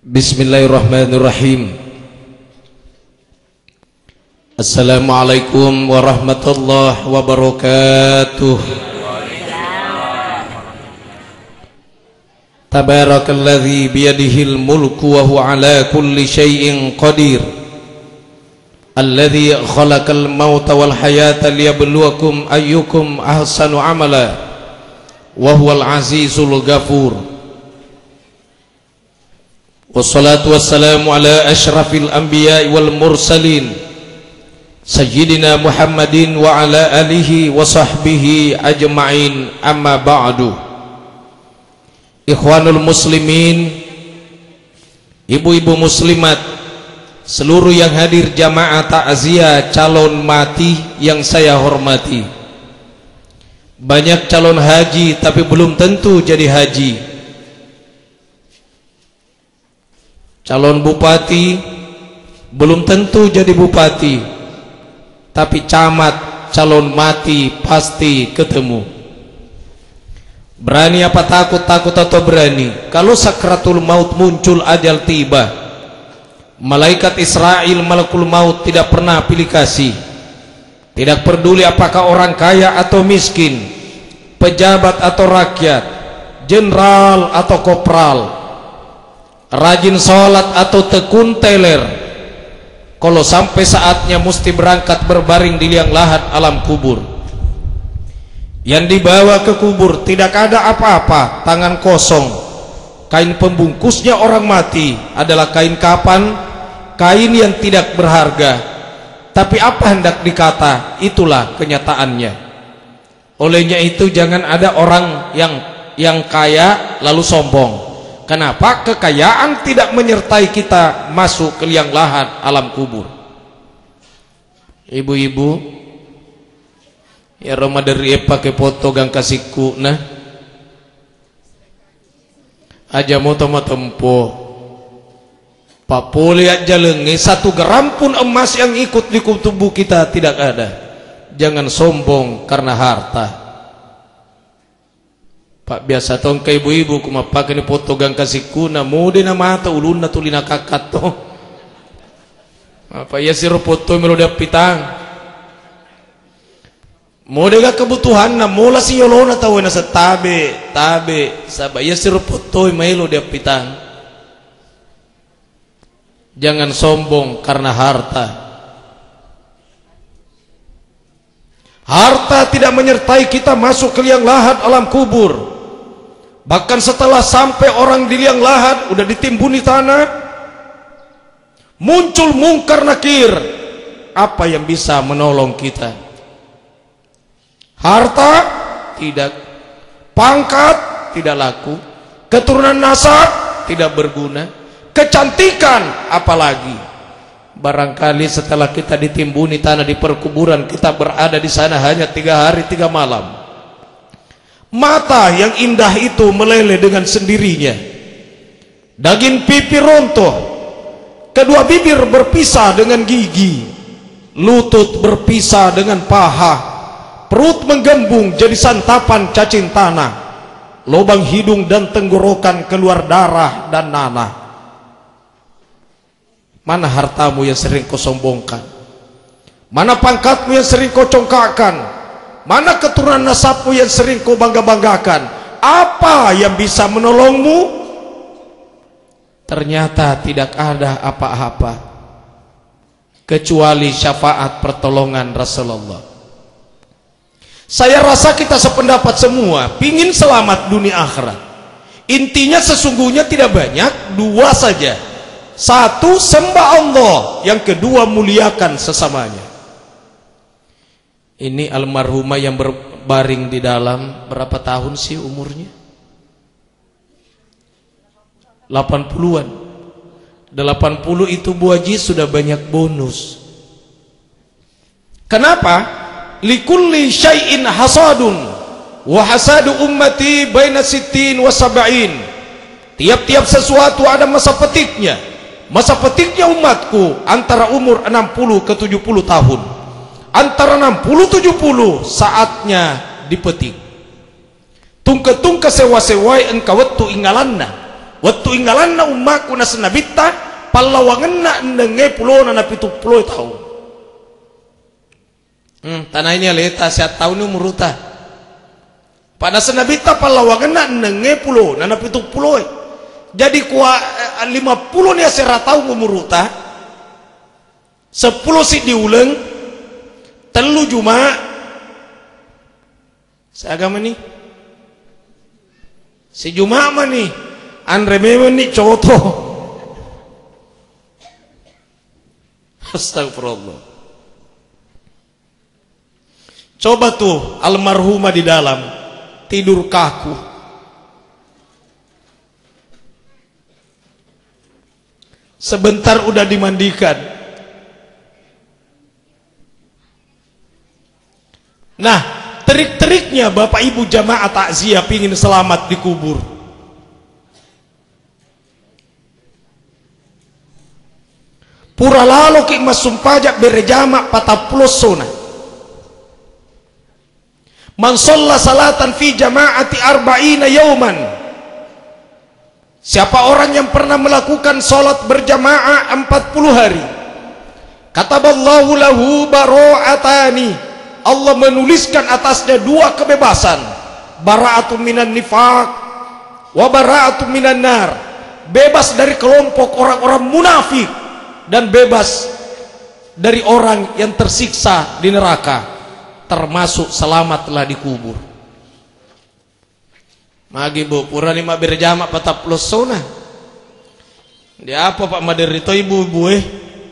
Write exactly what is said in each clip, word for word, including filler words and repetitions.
Bismillahirrahmanirrahim. Assalamualaikum warahmatullahi wabarakatuh. Tabarakalladzi biyadihil mulku wa huwa ala kulli syai'in qadir. Alladzi khalaqal mauta wal hayata liyabluwakum ayyukum ahsanu amala. Wa huwal azizul ghafur. Wassalatu wassalamu ala ashrafil anbiya'i wal mursalin Sayyidina Muhammadin wa ala alihi wa sahbihi ajma'in, amma ba'du. Ikhwanul muslimin, ibu-ibu muslimat, seluruh yang hadir jamaah takziah calon mati yang saya hormati. Banyak calon haji tapi belum tentu jadi haji. Calon bupati belum tentu jadi bupati, tapi camat calon mati pasti ketemu. Berani apa takut? Takut atau berani? Kalau sakratul maut muncul, ajal tiba, malaikat Israel, malakul maut tidak pernah pilih kasih. Tidak peduli apakah orang kaya atau miskin, pejabat atau rakyat, jenderal atau kopral, rajin sholat atau tekun teler, kalau sampai saatnya mesti berangkat berbaring di liang lahat alam kubur. Yang dibawa ke kubur tidak ada apa-apa, tangan kosong. Kain pembungkusnya orang mati adalah kain kapan, kain yang tidak berharga. Tapi apa hendak dikata, itulah kenyataannya. Olehnya itu jangan ada orang yang yang kaya lalu sombong. Kenapa? Kekayaan tidak menyertai kita masuk ke liang lahat alam kubur. Ibu-ibu, ya Ramadari pakai foto gang kasihku nah. Aja moto tempo. Pak Poli aja lengi satu gram pun emas yang ikut di tubuh kita tidak ada. Jangan sombong karena harta. Pak biasa tong ke ibu-ibu kuma pakai ni foto gang kasihku na mode na mata ulun na tulina kakat to. Apa ya siro foto melo dia pitang. Mode ga kebutuhan na mula si yolona tahu na sa tabe tabe sabay ya siro foto melo dia pitang. Jangan sombong karena harta. Harta tidak menyertai kita masuk ke liang lahat alam kubur. Bahkan setelah sampai orang di liang lahat udah ditimbuni tanah, muncul mungkar nakir. Apa yang bisa menolong kita? Harta tidak, pangkat tidak laku, keturunan nasab tidak berguna, kecantikan apalagi. Barangkali setelah kita ditimbuni tanah di perkuburan, kita berada di sana hanya tiga hari tiga malam. Mata yang indah itu meleleh dengan sendirinya. Daging pipi runtuh, kedua bibir berpisah dengan gigi, lutut berpisah dengan paha, perut menggembung jadi santapan cacing tanah, lubang hidung dan tenggorokan keluar darah dan nanah. Mana hartamu yang sering kau sombongkan? Mana pangkatmu yang sering kau congkakkan? Mana keturunan nasabmu yang sering kau bangga-banggakan? Apa yang bisa menolongmu? Ternyata tidak ada apa-apa kecuali syafaat pertolongan Rasulullah. Saya rasa kita sependapat semua pingin selamat dunia akhirat. Intinya sesungguhnya tidak banyak, dua saja. Satu, sembah Allah. Yang kedua, muliakan sesamanya. Ini almarhumah yang berbaring di dalam, berapa tahun sih umurnya? delapan puluhan. delapan puluh itu Bu Haji sudah banyak bonus. Kenapa? Likulli syai'in hasadun wa hasadu ummati baina sittin wa sab'in. Tiap-tiap sesuatu ada masa petiknya. Masa petiknya umatku antara umur enam puluh ke tujuh puluh tahun. Antara enam puluh tujuh puluh saatnya dipetik. Tungke-tungke sewa-sewai engkau wetu ingalanna. waktu inggalanna ummaku na senabitta pallawanganna ndenge pulo na pitu puluh tahun. Hmm, tanahnya leta siat tahun ni umuruta. Pada senabitta pallawanganna ndenge pulo na pitu puluh. Jadi kuah lima puluh ni asera tahun umuruta. Sepuluh si diulang, telu Jumat. Seagama ni, si Jumat mana ni? Andre memang ni coto. Astagfirullah. Coba tuh almarhumah di dalam tidur kaku. Sebentar udah dimandikan. Nah, trik-triknya Bapak Ibu jamaah takziah pingin selamat di kubur. Pura lalu ki masum pajak berjamaah patapuluh sona. Man shalla salatan fi jama'ati arba'ina yauman. Siapa orang yang pernah melakukan salat berjamaah empat puluh hari. Kataballahu lahu bara'atani. Allah menuliskan atasnya dua kebebasan, bara'atun minan nifaq wa bara'atun minan nar, bebas dari kelompok orang-orang munafik dan bebas dari orang yang tersiksa di neraka, termasuk selamatlah di kubur. Magi bu pura lima berjamak patap plus sona. Dia apa Pak Maderito ibu-ibu eh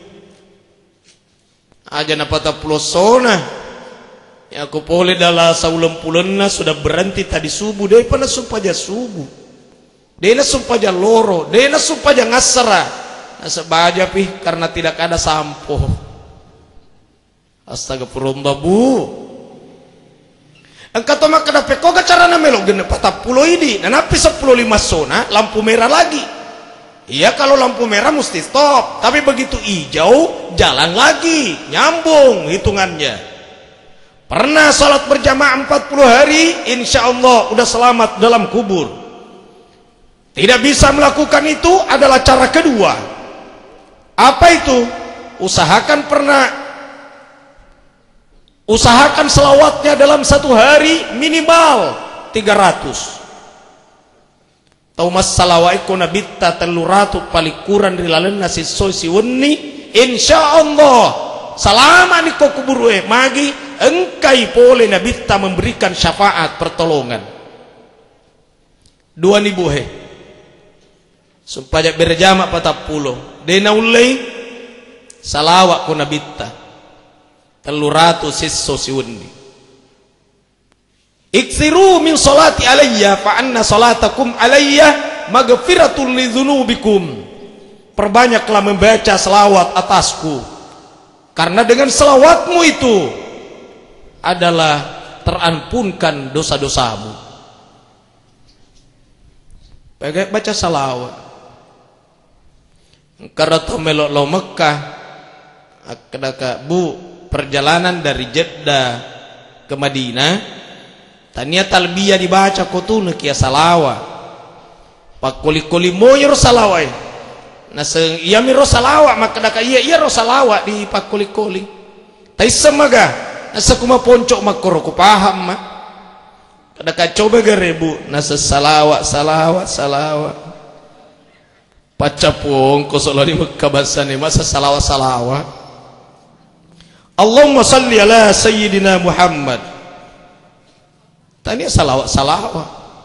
aja na patap plus sona. Ya aku boleh dalam saulam pulena sudah berhenti tadi subuh. Dia pernah sumpaja subuh. Dia na sumpaja loro. Dia na sumpaja ngasara. Nasa baja pi karena tidak ada sampo. Astagfirullah bu. Engkau tahu mak kenapa kau cara na melo genep patap pulau ini. Nanapi sepuluh lima sona lampu merah lagi. Iya kalau lampu merah mesti stop. Tapi begitu hijau jalan lagi. Nyambung hitungannya. Pernah salat berjamaah empat puluh hari, insya Allah udah selamat dalam kubur. Tidak bisa melakukan itu adalah cara kedua. Apa itu? Usahakan pernah usahakan selawatnya dalam satu hari minimal tiga ratus. Tahu mas salawaiku nabitta teluratu palikuran rilalen nasi soy siwenni, insya Allah selama ni kau kubur eh magi engkai boleh nabitta memberikan syafaat pertolongan. Dua ni buhe supaya berjamak patap puluh dena ulai salawat ku nabitta teluratu sisso siwundi. Iksiru min salati alayya fa anna salatakum alayya maghfiratul lidzunubikum. Perbanyaklah membaca selawat atasku karena dengan selawatmu itu adalah terampunkan dosa-dosamu. Bagai baca salawat. Karena melok lo Mekah, akadaka bu perjalanan dari Jeddah ke Madinah, tania talbiyah dibaca kotune kia salawat. Pak kuli-kuli moyor salawat. Naseng iya miro salawat maka daka iya iya ro salawat di pak kuli-kuli. Tai semaga nasa kuma poncok makoro ku paham mah. Kada ka coba garebu nasa salawat salawat salawat. Pacapong ko solo di Mekah basane masa salawat salawat. Allahumma salli ala sayyidina Muhammad. Tanya salawat salawat.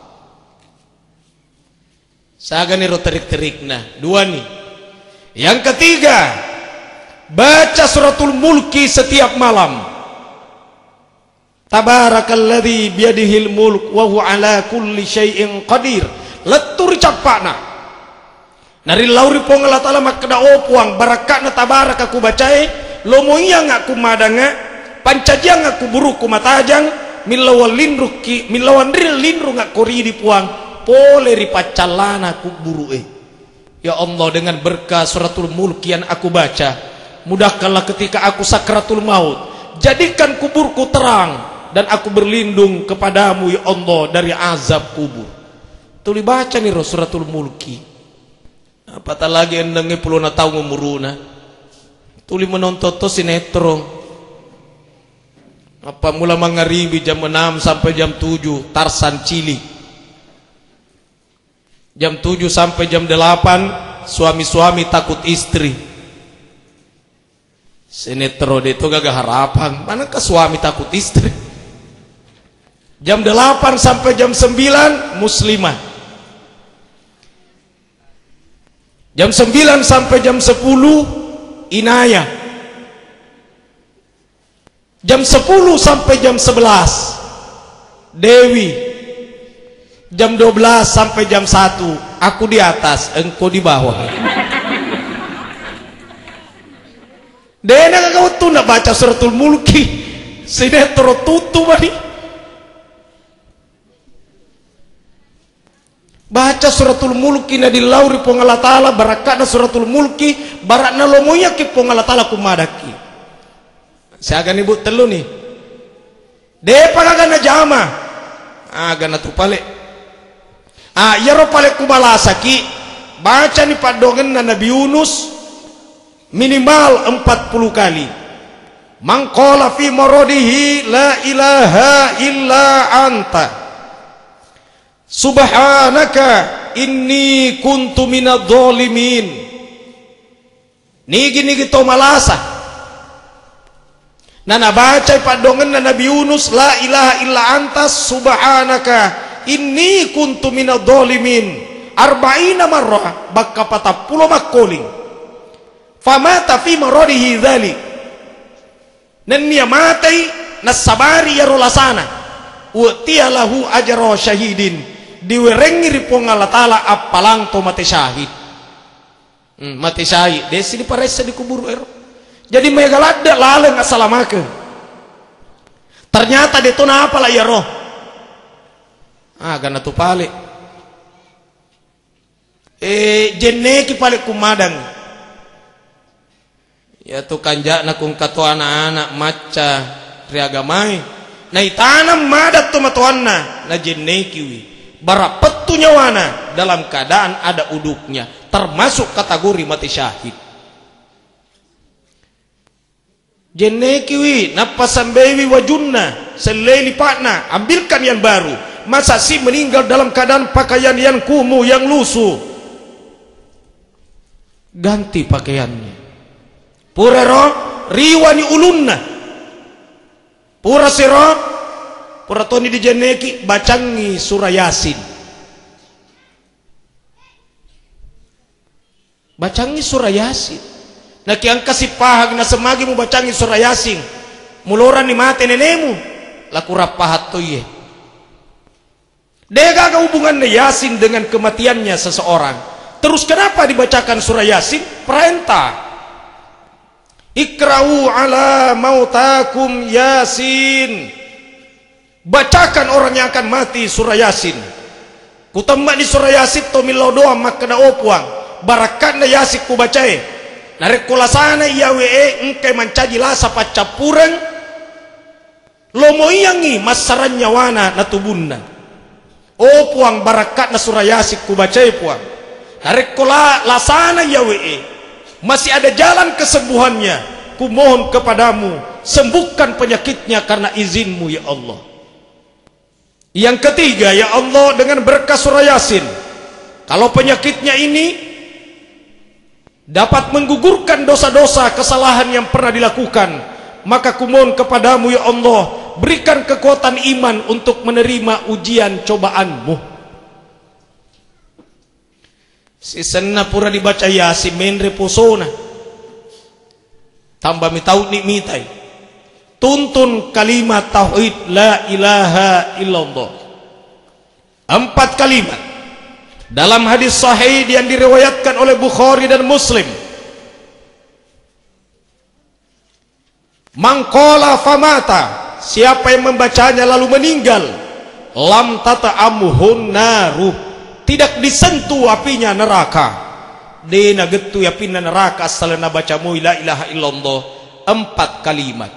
Saga ni ro terik-terikna. Dua nih. Yang ketiga, baca suratul mulki setiap malam. Tabarakalladzi biyadihil mulk wa huwa ala kulli syai'in qadir. Letur capana. Nari lauri pongala taala makda opuang barakatna tabaraka ku bacae lomo iya ngaku madanga pancajang ngaku buruku matajang milawan lindruki milawan ril lindru ngaku ri puang pole ri pacalana ku buru eh. Ya Allah dengan berkah suratul mulk yang aku baca mudahkanlah ketika aku sakratul maut jadikan kuburku terang dan aku berlindung kepadamu ya Allah dari azab kubur. Tuli baca nih suratul mulki. Apatah lagi endengnya puluh na tahu ngumuruna. Tuli menonton to sinetron. Apa mula mangaribi jam enam sampai jam tujuh Tarsan Cilik. Jam tujuh sampai jam delapan suami-suami takut istri. Sinetron itu gak harapan. Manakah suami takut istri? Jam delapan sampai jam sembilan muslimah. Jam sembilan sampai jam sepuluh inayah. Jam sepuluh sampai jam sebelas Dewi. Jam dua belas sampai jam satu aku di atas, engkau di bawah. Dena kau tuh nak baca suratul mulki sinetron tutu bani. Baca suratul mulki na dilauri pong Allah Ta'ala barakana suratul mulki barakna lomoya ki pong Allah Ta'ala kumadaki. Saya akan ibu telu nih. Depa kagana jama. Ah gana tu pale. Ah ya ro pale kumalasaki. Baca nih padongen na Nabi Yunus minimal empat puluh kali. Man qala fi maradihi la ilaha illa anta. Subhanaka inni kuntu minadh dhalimin. Nigi nigi to malasa. Nana baca padongen na Nabi Yunus la ilaha illa anta subhanaka inni kuntu minadh dhalimin. Arba'ina marrah bakka patapuluh makoling. Famata fi maradihi dhalik. Nan niya matay nasabari ya rolasana. U'tiya lahu ajra syahidin. Diwerengi ripong Allah Ta'ala apalang to mati syahid. Hmm, mati syahid desi di paresa di kubur ero. Jadi megalada laleng asalamake. Ternyata dia tuh apa lah ya roh. Ah gana tu pale. Eh jeneki pale kumadang. Ya tu kanja na kung kato anak-anak maca riagamai. Na itanam madat tu matuanna na jeneki wi. Barapet tu nyawana dalam keadaan ada uduknya, termasuk kategori mati syahid. Jenekiwi napasambewi wajunna seleli pakna, ambilkan yang baru. Masa si meninggal dalam keadaan pakaian yang kumuh yang lusuh, ganti pakaiannya. Pura roh riwani ulunna, pura siro Puratoni di jeneki bacangi surah Yasin. Bacangi surah Yasin. Nah kiang kasih pahag na semagi mu bacangi surah Yasin. Muloran ni mate nenemu. Laku rapahat to ye. Dega ka hubungan Yasin dengan kematiannya seseorang. Terus kenapa dibacakan surah Yasin? Perintah. Ikra'u ala mautakum Yasin. Bacakan orang yang akan mati surah Yasin. Kutambah di surah Yasin to milau doa makna opuang. Barakan na Yasin ku bacae. Narek kulasana yawe engke mancaji lasa pacapureng. Lomo iyangi masaran nyawana na tubunna. Opuang barakat na surah Yasin ku bacae puang. Narek kulasana yawe masih ada jalan kesembuhannya. Ku mohon kepadamu sembuhkan penyakitnya karena izinmu ya Allah. Yang ketiga, ya Allah dengan berkah surah Yasin, kalau penyakitnya ini dapat menggugurkan dosa-dosa kesalahan yang pernah dilakukan, maka kumohon kepadamu ya Allah, berikan kekuatan iman untuk menerima ujian cobaanmu. Sisenna pura dibaca Yasin menre posona, tambah mitau nikmitai. Tuntun kalimat tauhid la ilaha illallah. Empat kalimat dalam hadis sahih yang diriwayatkan oleh Bukhari dan Muslim. Man qala famata, siapa yang membacanya lalu meninggal, lam tata'amuhun naruh, tidak disentuh apinya neraka. Dena getu yapina neraka salana baca mu la ilaha illallah. Empat kalimat.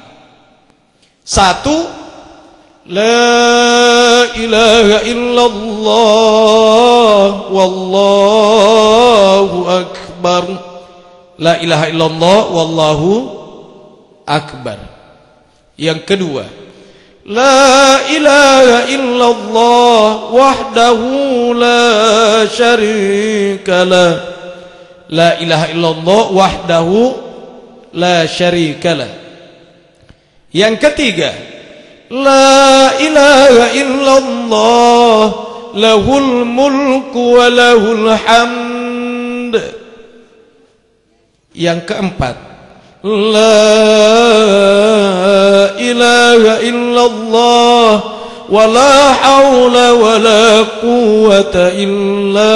Satu, la ilaha illallah wallahu akbar. La ilaha illallah wallahu akbar. Yang kedua, la ilaha illallah wahdahu la syarikalah. La ilaha illallah wahdahu la syarikalah. Yang ketiga, la ilaha illallah lahul mulku wa lahul hamd. Yang keempat, la ilaha illallah wa la hawla wa la quwwata illa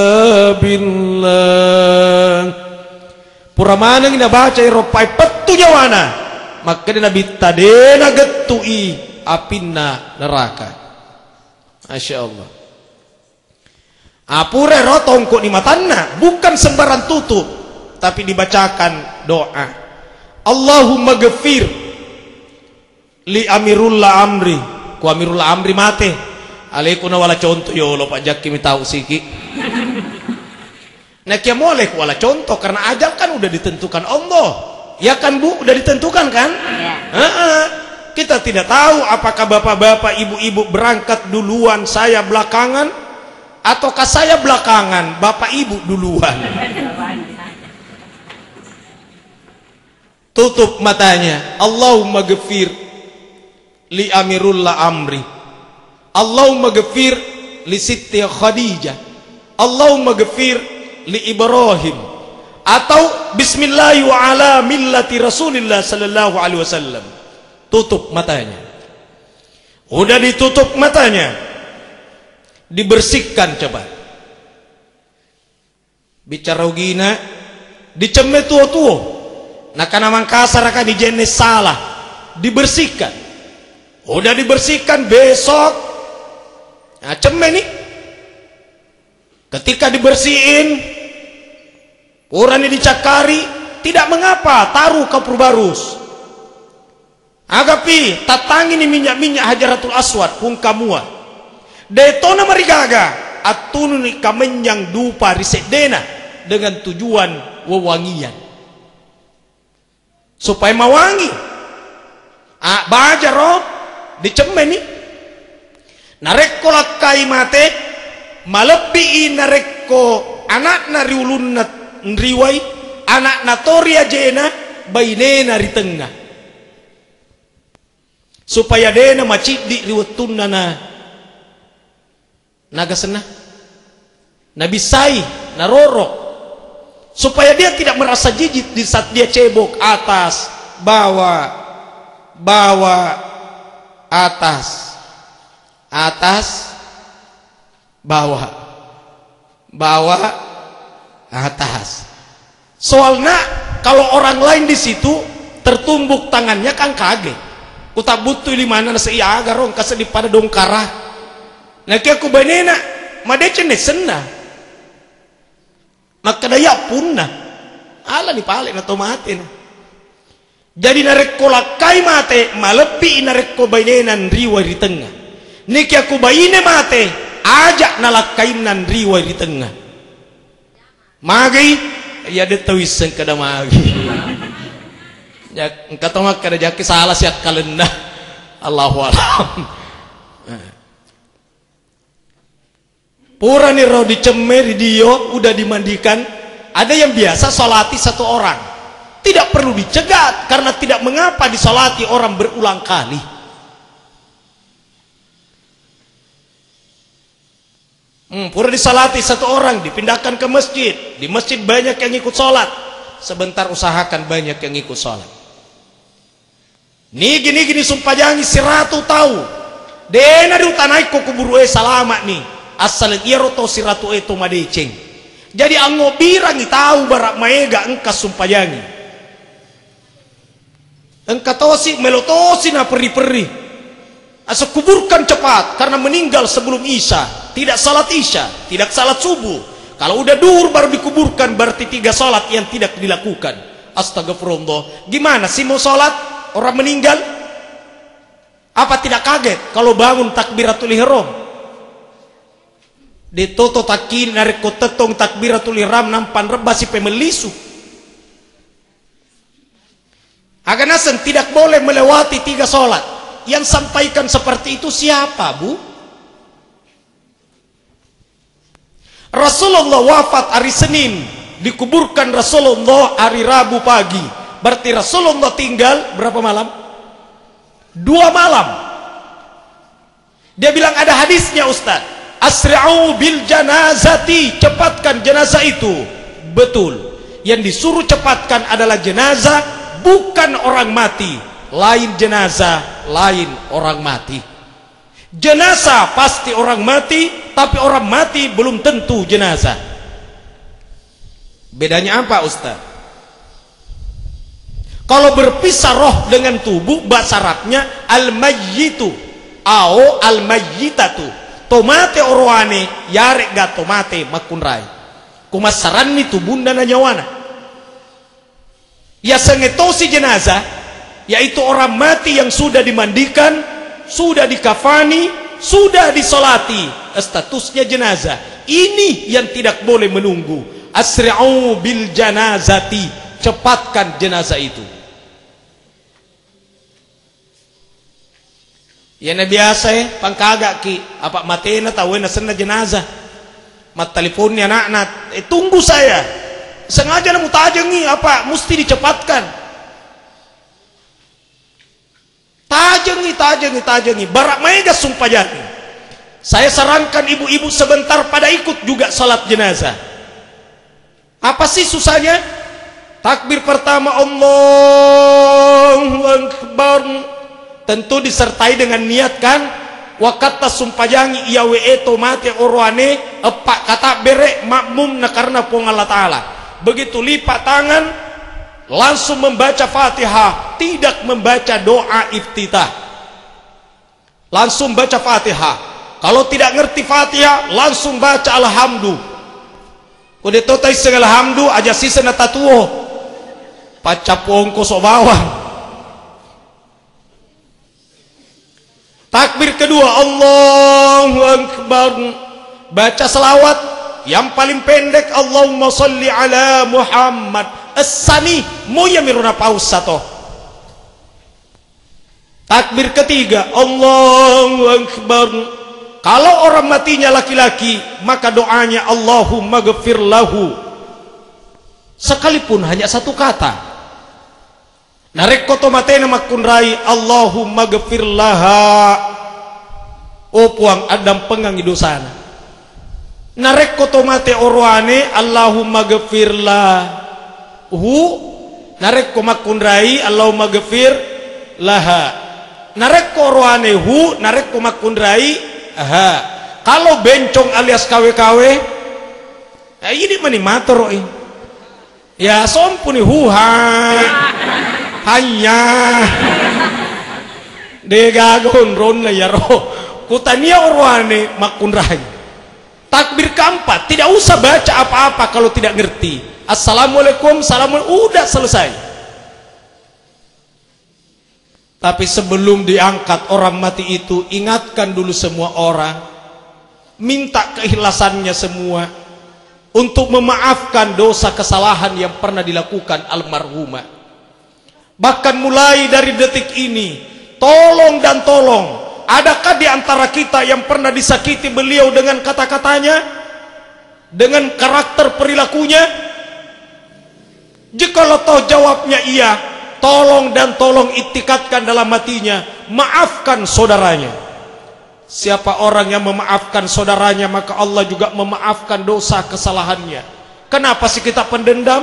billah. Pura mana kita baca iropai petu jawana, maka Nabi tadena getui apinna neraka. Masya Allah. Apure rotongko di matanna bukan sembarang tutup, tapi dibacakan doa. Allahumma ghafir li amirullah amri. Ku amirullah amri mate. Alaikuna wala contoh yo lo Pak Jaki mi tahu siki. Nah kia molek wala contoh karena ajal kan udah ditentukan Allah. Ya kan Bu, udah ditentukan kan? Ya. Uh-uh. Kita tidak tahu apakah bapak-bapak, ibu-ibu berangkat duluan, saya belakangan, ataukah saya belakangan, bapak ibu duluan. Tutup matanya. Allahumma ghafir li amirullah amri. Allahumma ghafir li Siti Khadijah. Allahumma ghafir li Ibrahim. Atau bismillahi wa ala millati Rasulillah sallallahu alaihi wasallam. Tutup matanya. Udah ditutup matanya, dibersihkan coba. Bicara gina dicemme tuo-tuo. Nah karena mangkasar akan dijenis salah, dibersihkan. Udah dibersihkan, besok nah cemme nih. Ketika dibersihin, orang ini dicakari, tidak mengapa, taruh ke perbarus. Agapi tatangi ni minyak-minyak Hajaratul Aswad pun kamua. Detona marigaga atunu ni kamenyang dupa risedena dengan tujuan wewangian. Supaya mawangi. Ah bajaro dicemeni. Narekko lakai mate malebi narekko anak nari ulunna nriwai anak natoria jena bainena ri tengah. Supaya dena macidi riwattunna na nagasena nabisai naroro, supaya dia tidak merasa jijik di saat dia cebok atas bawah bawah atas atas bawah bawah atas. Soalnya kalau orang lain di situ tertumbuk tangannya kan kaget. Kutak butuh di mana nasa iya agarong kasi di pada dongkara. Naki aku banena madece ne senna. Maka daya punna. Ala ni pale na tomate na. Jadi narekko lakai mate malepi narekko banenan riwa di tengah. Niki aku bayine mate ajak nalakai nan riwa di tengah. Magi ya detawisen kada magi. Ya, kata mak kada jaki salah siat kalenda. Allahu alam. Pura nih roh dicemer dio udah dimandikan. Ada yang biasa salati satu orang, tidak perlu dicegat karena tidak mengapa disalati orang berulang kali. Hmm, pura disalati satu orang dipindahkan ke masjid. Di masjid banyak yang ikut sholat. Sebentar usahakan banyak yang ikut sholat. Nih gini gini sumpah jangi siratu tahu. Dena di utanai ko kuburu e salama nih. Asal iro to siratu e to madeceng. Jadi anggo birang tahu barak maega engka sumpah jangi. Engka tosi melotosi na peri-peri. Asal kuburkan cepat karena meninggal sebelum isya. Tidak salat isya, tidak salat subuh. Kalau udah duhur baru dikuburkan berarti tiga salat yang tidak dilakukan. Astagfirullah. Gimana sih mau salat? Orang meninggal apa tidak kaget kalau bangun takbiratul ihram? De toto takin narik ko tetong takbiratul ihram nampan rebasi pemelisu. Aganasan tidak boleh melewati tiga sholat. Yang sampaikan seperti itu siapa, Bu? Rasulullah wafat hari Senin, dikuburkan Rasulullah hari Rabu pagi. Berarti Rasulullah tinggal berapa malam? Dua malam. Dia bilang ada hadisnya, Ustaz. Asri'u bil janazati, cepatkan jenazah itu. Betul. Yang disuruh cepatkan adalah jenazah, bukan orang mati. Lain jenazah, lain orang mati. Jenazah pasti orang mati, tapi orang mati belum tentu jenazah. Bedanya apa, Ustaz? Kalau berpisah roh dengan tubuh, bahasa Arabnya al-mayyitu au al-mayyitatu. Tomate oroane yarek ga tomate makunrai. Kumasaran ni tubunda na nyawana. Ya sengetosi jenazah, yaitu orang mati yang sudah dimandikan, sudah dikafani, sudah disolati, statusnya jenazah. Ini yang tidak boleh menunggu. Asri'u bil janazati, cepatkan jenazah itu. Ya na biasa eh, pangkagak ki, apa matena tawena sana jenazah. Mat teleponnya anak-anak, eh tunggu saya. Sengaja na mutajangi, apa mesti dicepatkan. Tajangi, tajangi, tajangi. Barak mega sumpah jadi. Saya sarankan ibu-ibu sebentar pada ikut juga salat jenazah. Apa sih susahnya? Takbir pertama Allahu Akbar. Tentu disertai dengan niat kan? Wakata sumpah jangi iya we tomate orwane epak kata bere makmum na karena pong Allah Ta'ala. Begitu lipat tangan langsung membaca Fatihah, tidak membaca doa iftitah. Langsung baca Fatihah. Kalau tidak ngerti Fatihah, langsung baca alhamdu. Kode totai sing alhamdu aja sisa na tatuo. Pacapong ko so bawang. Takbir kedua Allahu Akbar. Baca selawat yang paling pendek Allahumma salli ala Muhammad. As-sani moya miruna pausa toh. Takbir ketiga Allahu Akbar. Kalau orang matinya laki-laki, maka doanya Allahumma ghafir lahu. Sekalipun hanya satu kata. Narek koto matena makunrai Allahumma ghafir laha. O puang adam pengang idosana. Narek koto mate orwane Allahumma ghafir lahu. Narek ko makunrai Allahumma ghafir laha. Narek ko orwane hu, narek ko makunrai aha. Kalau bencong alias kawe-kawe, ya ini mani mator ini. Ya sompuni huha. Hanya degagon ron la yaro kutania orwane makunrai. Takbir keempat tidak usah baca apa-apa kalau tidak ngerti. Assalamualaikum, assalamualaikum, udah selesai. Tapi sebelum diangkat orang mati itu, ingatkan dulu semua orang, minta keikhlasannya semua untuk memaafkan dosa kesalahan yang pernah dilakukan almarhumah. Bahkan mulai dari detik ini, tolong dan tolong, adakah di antara kita yang pernah disakiti beliau dengan kata-katanya, dengan karakter perilakunya? Jikalau toh jawabnya iya, tolong dan tolong itikadkan dalam hatinya, maafkan saudaranya. Siapa orang yang memaafkan saudaranya, maka Allah juga memaafkan dosa kesalahannya. Kenapa sih kita pendendam?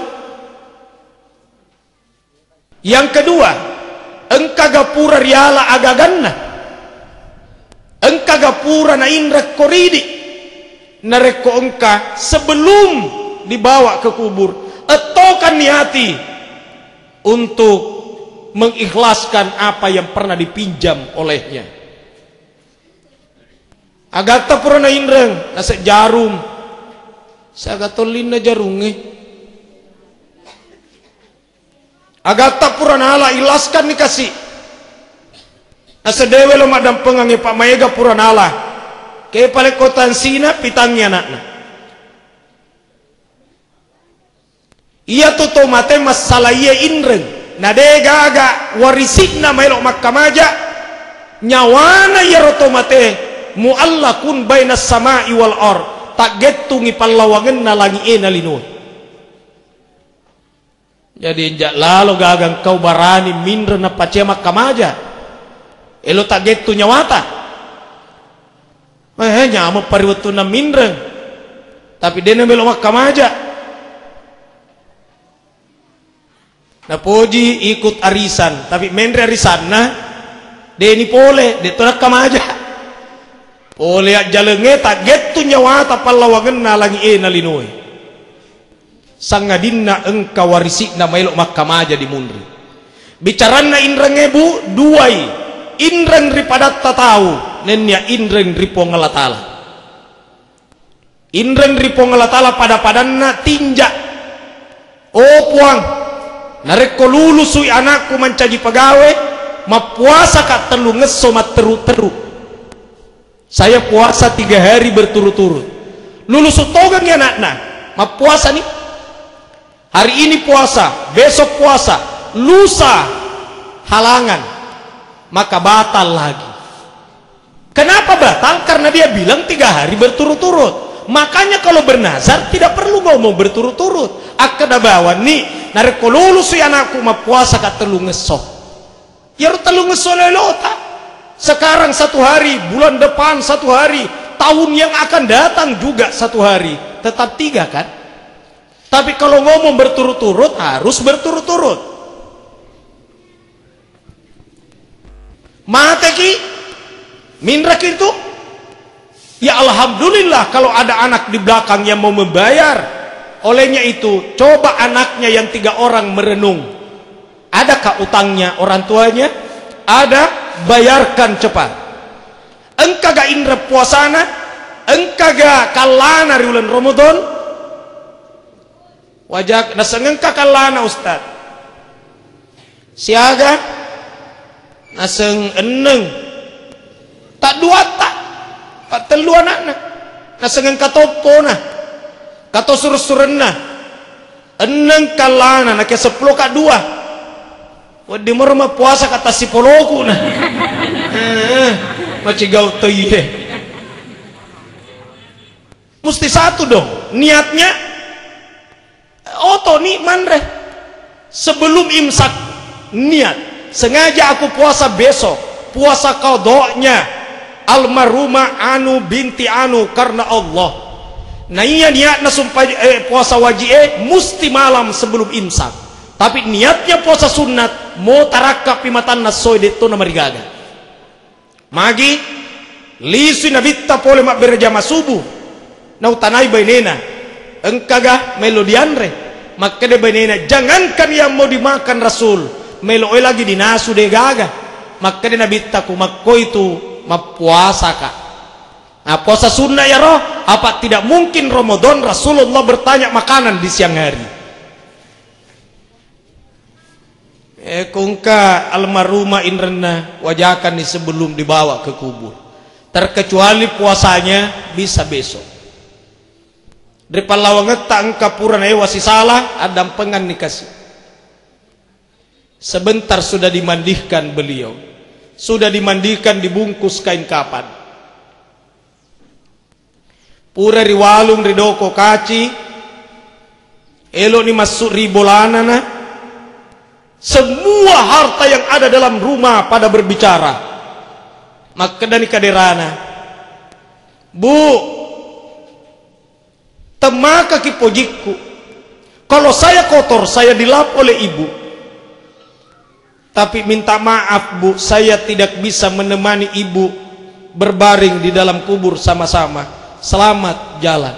Yang kedua, engka gapura riala agaganna, engka gapura na indra koridi, nareko engka sebelum dibawa ke kubur, etokan niati untuk mengikhlaskan apa yang pernah dipinjam olehnya. Agata pura na indra nasa jarum, sa gatolin na jarunge. Agata pura nala ilaskan ni kasih. Nasa dewe lo madam pengangi Pak Maega pura nala. ke pale kotan sina pitangnya nakna iya tu tomate masalah iya inreng nadega aga warisikna mailok makkamaja nyawana ya rotomate muallakun bainas sama'i wal ar tak gettungi pallawangen na langi e na linuh. Jadi injak lalu gagang kau barani mindre na pace makkamaja elo tak gettu nyawata eh nyama pariwatu na mindre tapi dena melo makkamaja na poji ikut arisan tapi mendre arisan na deni pole de tonak kamaja pole jalenge tak gettu nyawata pallawangen na langi e na linoi sangadinna engka warisikna mailok makkamaja di mundri bicaranna inreng ebu duai inreng ripadat tatau nenya inreng ripo ngalatala inreng ripo ngalatala pada padanna tinjak oh puang nareko lulusui anakku mencaji pegawai mapuasa kak telu ngeso mat teru-teru saya puasa tiga hari berturut-turut lulus utogang ya nakna mapuasa nih hari ini puasa besok puasa lusa halangan maka batal lagi. Kenapa batal? Karena dia bilang tiga hari berturut-turut. Makanya kalau bernazar tidak perlu ngomong berturut-turut. Akada bawa nih nareko lulus ya anakku mapuasa kak telu ngeso ya telu ngeso lelota sekarang satu hari bulan depan satu hari tahun yang akan datang juga satu hari tetap tiga kan tapi kalau ngomong berturut-turut harus berturut-turut mate ki mindrak itu ya alhamdulillah kalau ada anak di belakang yang mau membayar olehnya itu coba anaknya yang tiga orang merenung adakah utangnya orang tuanya ada bayarkan cepat engka ga indra puasana engka ga kalana riulan Ramadan wajak naseng engka kalana ustad siaga naseng eneng tak dua tak tak telu anakna naseng engka topona kato sur-surenna eneng kalana na ke sepuluh ka dua wadi morma puasa kata psikologu na eh macigau teuye mesti satu dong niatnya oto nih manre sebelum imsak niat sengaja aku puasa besok puasa qadanya almarhumah anu binti anu karena Allah nah iya niatnya sumpah eh, puasa wajib eh musti malam sebelum imsak tapi niatnya puasa sunat mau tarakap pimatan nasoy deto na marigaga magi lisu nabitta pole mak berjama subuh nau tanai bainena engkaga melodianre makade bainena jangankan yang mau dimakan rasul meloi lagi dinasu de gaga makade nabitta ku makko itu mapuasa kak nah puasa sunnah ya roh apa tidak mungkin Ramadan Rasulullah bertanya makanan di siang hari eh kungka almarhumah inrena wajakan di sebelum dibawa ke kubur terkecuali puasanya bisa besok dari palawanget tak engka puran eh wasi salah adam pengan dikasih sebentar sudah dimandikan beliau sudah dimandikan dibungkus kain kapan pura riwalung ridoko kaci elo ni masuk ribolanana semua harta yang ada dalam rumah pada berbicara maka dari kaderana bu temaka kipojikku kalau saya kotor saya dilap oleh ibu tapi minta maaf bu saya tidak bisa menemani ibu berbaring di dalam kubur sama-sama selamat jalan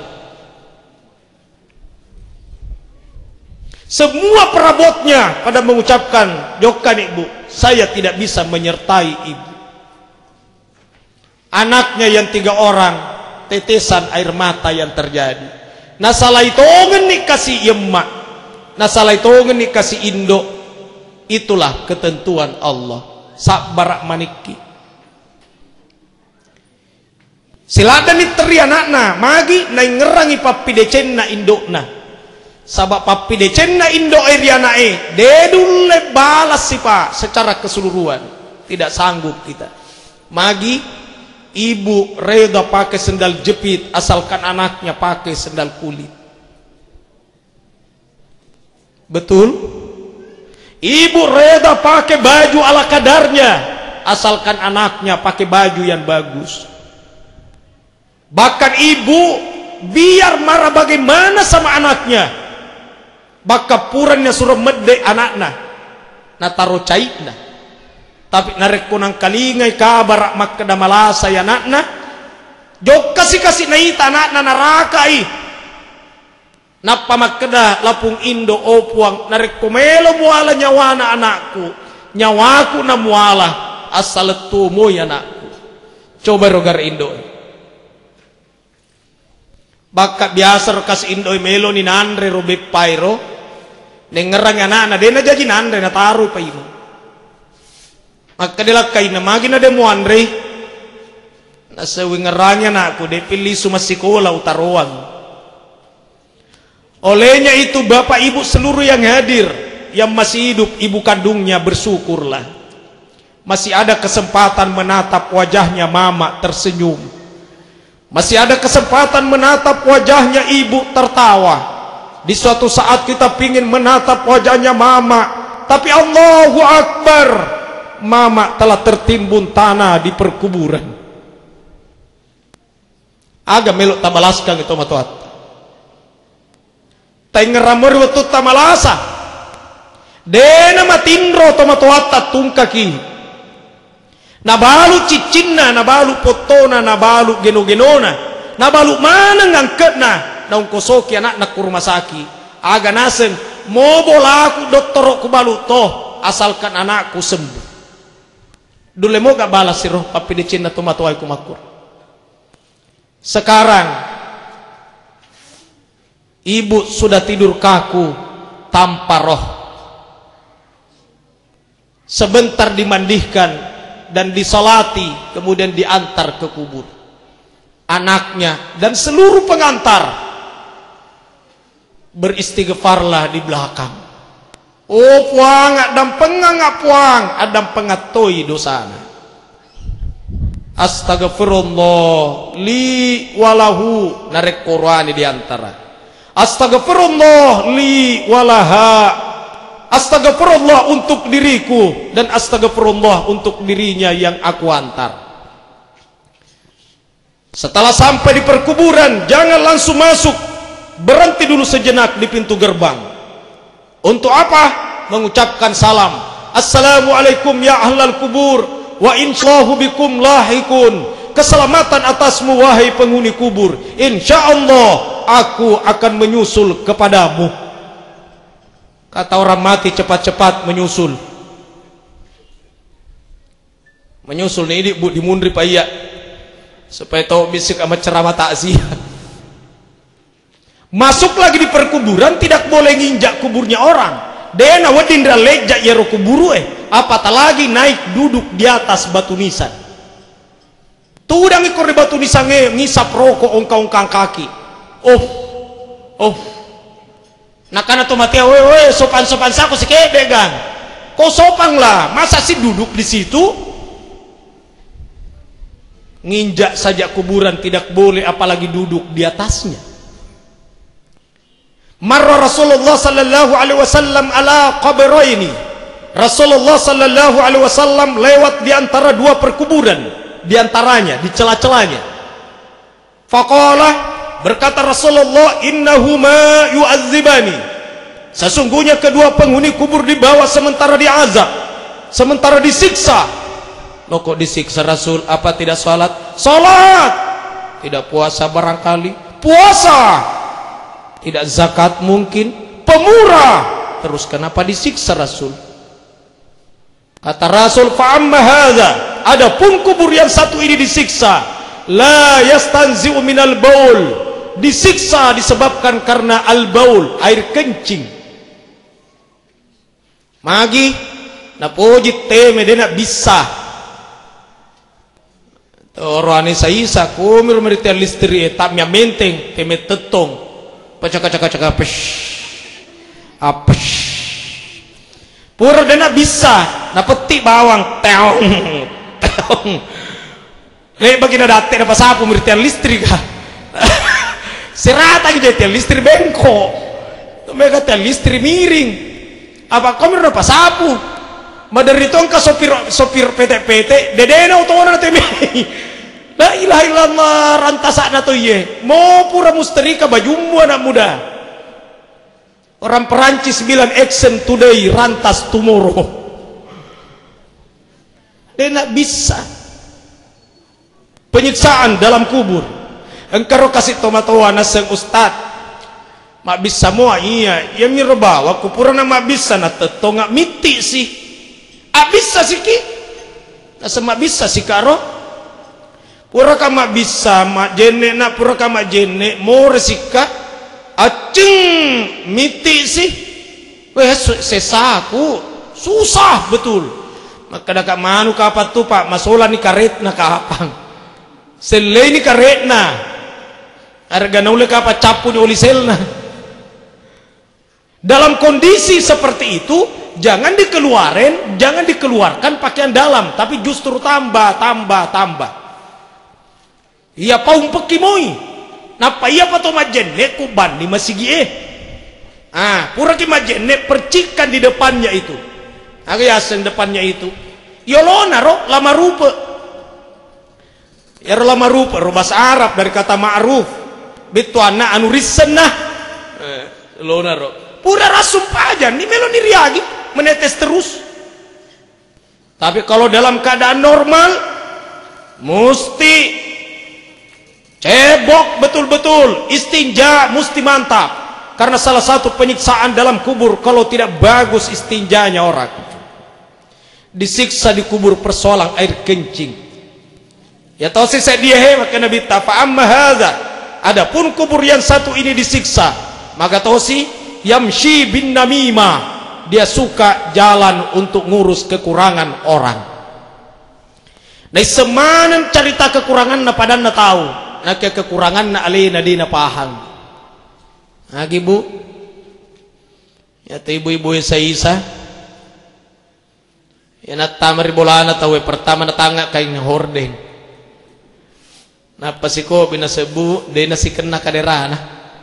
semua perabotnya pada mengucapkan jokan ibu saya tidak bisa menyertai ibu anaknya yang tiga orang tetesan air mata yang terjadi nasalah itu nih kasih emak nasalah itu nih kasih indo itulah ketentuan Allah sak barak maniki Siladan ni teri anakna magi na ngerangi papi decenna indokna. Sabab papi decenna indo iriana e dedule balas si pak secara keseluruhan. Tidak sanggup kita. Magi ibu reda pakai sendal jepit asalkan anaknya pakai sendal kulit. Betul? Ibu reda pakai baju ala kadarnya asalkan anaknya pakai baju yang bagus. Bahkan ibu biar marah bagaimana sama anaknya, baka purannya suruh medde anakna na taro caikna, tapi narek kunang kalingai kabar makda malasa ya anakna jok kasih kasih naita anakna narakai napa makda lapung indo opuang narek komelo muala nyawana anakku nyawaku na muala asal tumo ya anakku. Coba rogar indo baka biasa rokas indoi melo ni nandre robe pairo nengerang anak-anak dena jadi nandre na taruh pa imo maka dilakay na magi na demo andre nasa wingerangnya na ako de pilih sumasikola utaruan. Olehnya itu bapak ibu seluruh yang hadir yang masih hidup ibu kandungnya bersyukurlah masih ada kesempatan menatap wajahnya mama tersenyum. Masih ada kesempatan menatap wajahnya ibu tertawa. Di suatu saat kita pingin menatap wajahnya mama, tapi Allahu Akbar, mama telah tertimbun tanah di perkuburan. Aga melok tamalaskan itu matuat. Tengeramur waktu tamalasa. Dena matindro to matuat tungkaki. Nabalu cicinna, nabalu potona, nabalu geno-genona, nabalu mana ngangketna, naung kosoki anak nak rumah sakit. Aga nasen, mau bola aku dokter ku balu toh, asalkan anakku sembuh. Dule mau gak balas si roh papi dicinna tu matuai ku makur. Sekarang ibu sudah tidur kaku tanpa roh. Sebentar dimandikan dan disolati kemudian diantar ke kubur. Anaknya dan seluruh pengantar beristighfarlah di belakang. Oh puang adam pengangap puang adam pengatoi dosana. Astagfirullah li walahu narek Qur'ani diantara. Astagfirullah li walaha. Astagfirullah untuk diriku dan astagfirullah untuk dirinya yang aku antar. Setelah sampai di perkuburan, jangan langsung masuk. Berhenti dulu sejenak di pintu gerbang. Untuk apa? Mengucapkan salam. Assalamualaikum ya ahlal kubur wa insyaallahu bikum lahikun. Keselamatan atasmu wahai penghuni kubur. Insyaallah aku akan menyusul kepadamu. Kata orang mati cepat-cepat menyusul. Menyusul nih bu dimundri pak iya. Supaya tahu bisik sama ceramah takziah. Masuk lagi di perkuburan tidak boleh nginjak kuburnya orang. Dena wadindra leja yero kuburu eh. Apatah lagi naik duduk di atas batu nisan. Tudang ikor di batu nisan ngisap rokok ongkang-ongkang kaki. Oh, oh. Nah karena tuh mati, wewe sopan-sopan saku si kebegang. Kau sopan lah, masa sih duduk di situ? Nginjak saja kuburan tidak boleh, apalagi duduk di atasnya. Marra Rasulullah sallallahu alaihi wasallam ala qabraini. Rasulullah sallallahu alaihi wasallam lewat di antara dua perkuburan, di antaranya, di celah-celahnya. Faqala, berkata Rasulullah, innahuma yu'adzibani. Sesungguhnya kedua penghuni kubur di bawah sementara diazab, sementara disiksa. Loh kok disiksa Rasul? Apa tidak salat? Salat. Tidak puasa barangkali? Puasa. Tidak zakat mungkin? Pemurah. Terus kenapa disiksa Rasul? Kata Rasul, fa'amma hadza. Adapun kubur yang satu ini disiksa, la yastanzi'u minal baul. Disiksa disebabkan karena al-baul, air kencing. Magi napojit teme dena bisa. orang ini saya isa kumir merita listri etam yang menteng temet tetong pacaka caka caka pesh apesh pura dana bisa na petik bawang teong teong lek bagi na date na pasapu merita listri ka serata gitu ya listri bengkok mereka tel listri miring apa kau mereka pasapu madari tong ka sopir sopir P T P T dedena utona teme la ilaha illallah rantasana to ye mau pura musterika bajumu anak muda orang Perancis bilang action today rantas tomorrow dena bisa penyiksaan dalam kubur engkau kasih tomatoa naseng ustad mak bisa semua iya ya mirbawa kupurana mak bisa na teto ngak miti sih a bisa sih ki nasa mak bisa sih karo pura kama bisa mak jene na pura kama jene mau resika aceng miti sih weh sesaku susah betul maka dak manu kapat tu pak masola ni karet na kapang sele ni karet na harga naule kapat capu ni oliselna dalam kondisi seperti itu jangan dikeluarin jangan dikeluarkan pakaian dalam tapi justru tambah tambah tambah iya paung pekimoi napa iya pato majenne kuban di masigi eh ah pura ki majenne percikan di depannya itu aga yasen depannya itu yolona ro lama rupa ya ro lama rupa ro bahasa Arab dari kata ma'ruf bitu anak anu risenah eh lona ro pura rasum aja ni meloni riagi menetes terus tapi kalau dalam keadaan normal mesti cebok betul-betul istinja mesti mantap karena salah satu penyiksaan dalam kubur kalau tidak bagus istinjanya orang disiksa di kubur persoalan air kencing ya tahu sih saya dia he maka Nabi tafa amma hadza adapun kubur yang satu ini disiksa maka tahu sih yamshi bin namimah dia suka jalan untuk ngurus kekurangan orang nah semanan cerita kekurangan na padan na tahu na kekurangan na alina di na pahang lagi bu ya ta ibu-ibu sa isa ya na tamar bolana tawe pertama na tanga kay hordeng na pasiko binasebu de na siken na kaderana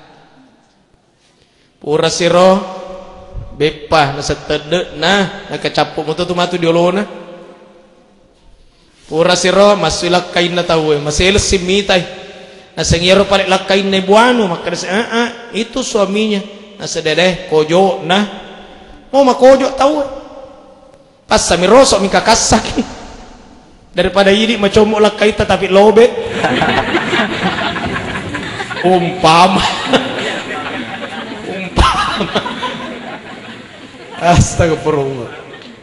pura siro bepah na setede na nakacapo mo to tumatu diolona pura siro masilak kain na tawe masilas simitay nasa ngero palit lakay na buwano makaras ah, ah, itu suaminya nasa dede kojo na mau makojo tahu pas sa miroso mikakasak daripada yidi macomo lakay tapi lobe umpama umpama astagfirullah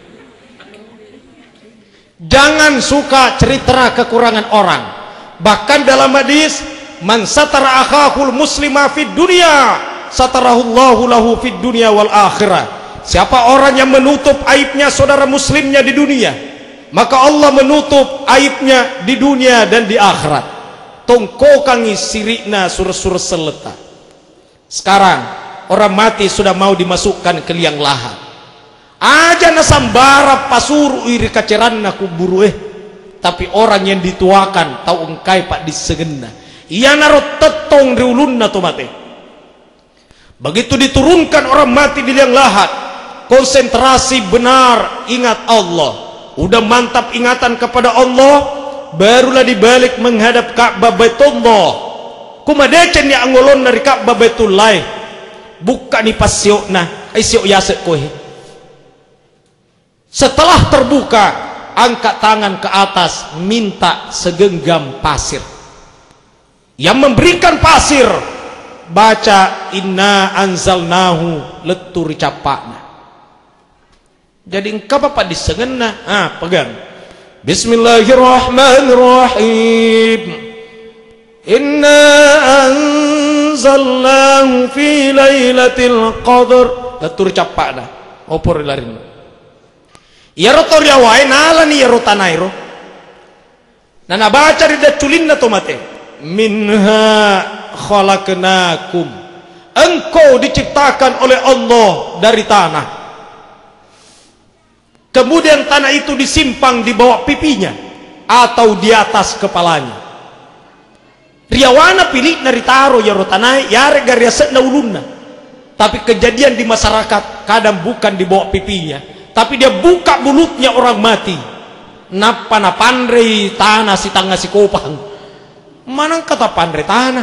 jangan suka cerita kekurangan orang bahkan dalam hadis man satara akhahul muslima fid dunya satarahullahu lahu fid dunya wal akhirah siapa orang yang menutup aibnya saudara muslimnya di dunia maka Allah menutup aibnya di dunia dan di akhirat tongko kangi sirikna sur-sur seleta sekarang orang mati sudah mau dimasukkan ke liang lahat aja nasambara pasuru iri kaceranna kuburu eh tapi orang yang dituakan tahu engkai pak disegenna ia narot tetong di ulunna to mate begitu diturunkan orang mati di liang lahat konsentrasi benar ingat Allah udah mantap ingatan kepada Allah barulah dibalik menghadap Ka'bah Baitullah kumadecen ya angolon dari Ka'bah Baitullah buka ni pasiok na ai siok yasek kohe setelah terbuka angkat tangan ke atas minta segenggam pasir yang memberikan pasir baca inna anzalnahu leturi capakna jadi engkau apa disengena ah pegang bismillahirrahmanirrahim inna anzalnahu fi lailatul qadr leturi capakna opor larin ya rotor ya wae nala ni ya rotanairo Nana baca di daculinna tomate. Minha khalaqnakum. Engkau diciptakan oleh Allah dari tanah. Kemudian tanah itu disimpang di bawah pipinya atau di atas kepalanya. Riawana pilih dari taro ya rotanai ya regaria setna ulunna. Tapi kejadian di masyarakat kadang bukan di bawah pipinya, tapi dia buka mulutnya orang mati. Napa na pandre tanah si tangga si kopang. Manang kata pandre tanah.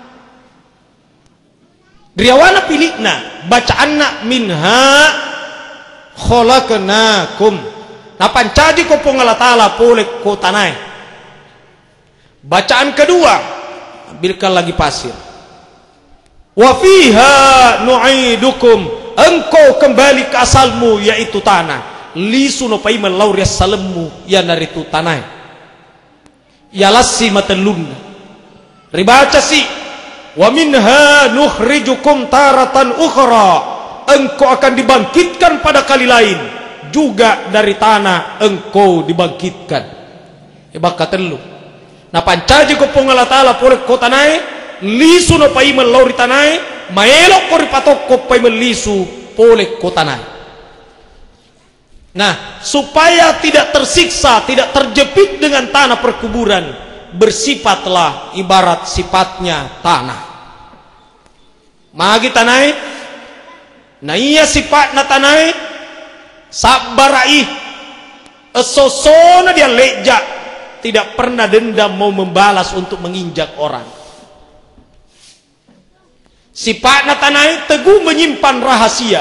Riawana pilihna bacaanna minha khalaqnakum. Napan caji ko pong Allah Ta'ala polek ko tanay. Bacaan kedua, ambilkan lagi pasir. Wa fiha nu'idukum. Engkau kembali ke asalmu yaitu tanah. Lisu no paiman lauria salemmu ya naritu tanah. Ya lassi matelunna. Ribaca si wa minha nukhrijukum taratan ukhra. Engkau akan dibangkitkan pada kali lain juga dari tanah engkau dibangkitkan. Ibak katelu. Na pancaji ko pong Allah Ta'ala polek ko tanay. Lisu no paiman lauri tanay, maelok ko ripatok ko paiman lisu polek ko tanay. Nah, supaya tidak tersiksa, tidak terjepit dengan tanah perkuburan, bersifatlah ibarat sifatnya tanah. Magi tanay, na iya sifat na tanay, sabarai, esosona dia lejak, tidak pernah dendam mau membalas untuk menginjak orang. Sifatnya tanah teguh menyimpan rahasia.